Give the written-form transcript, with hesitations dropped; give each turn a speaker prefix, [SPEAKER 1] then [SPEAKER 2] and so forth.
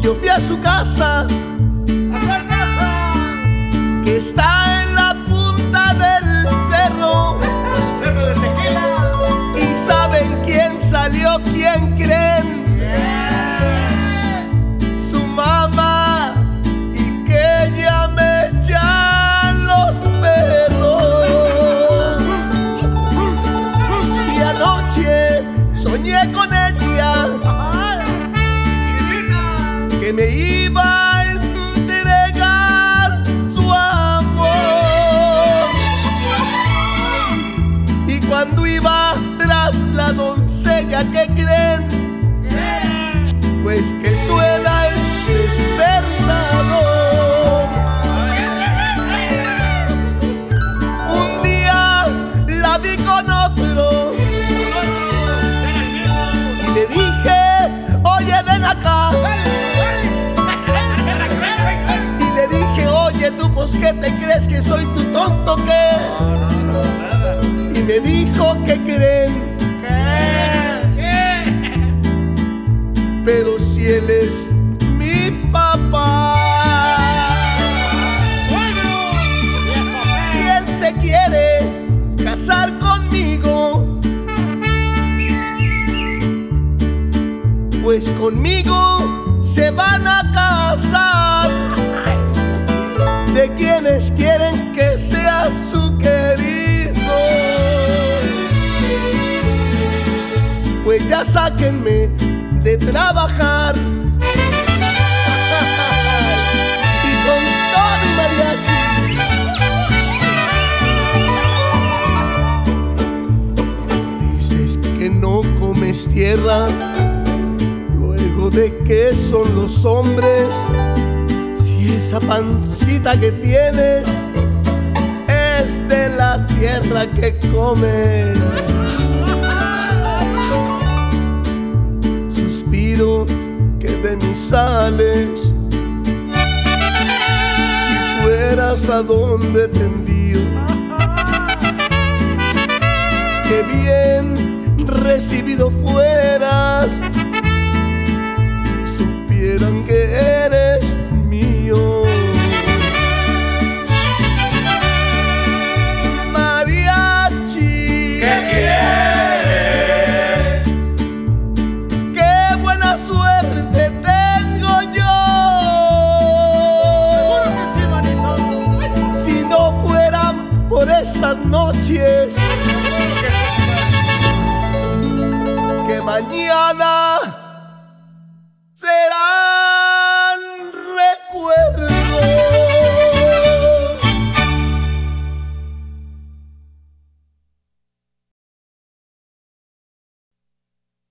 [SPEAKER 1] yo fui a su casa, que está en la punta del cerro,
[SPEAKER 2] Cerro de Tequila.
[SPEAKER 1] y ¿saben quién salió? ¿Quién creen? Su mamá, y que ella me echan los perros. Y anoche soñé con ella, que me iba a entregar su amor. Y cuando iba tras la doncella, ¿qué creen? Pues que suena el despertador. Un día la vi con otro y le dije, oye, ven acá. Y le dije, oye, tú, pues, ¿qué te crees? ¿Que soy tu tonto, qué? Y me dijo, ¿qué creen? Pero si él es mi papá y él se quiere casar conmigo, pues conmigo se van a casar. ¿De quienes quieren que sea su querido? Pues ya sáquenme de trabajar. Y con todo y mariachi. Dices que no comes tierra, luego de qué son los hombres, si esa pancita que tienes es de la tierra que comes. Que de mí sales, si fueras a donde te envío, que bien recibido fueras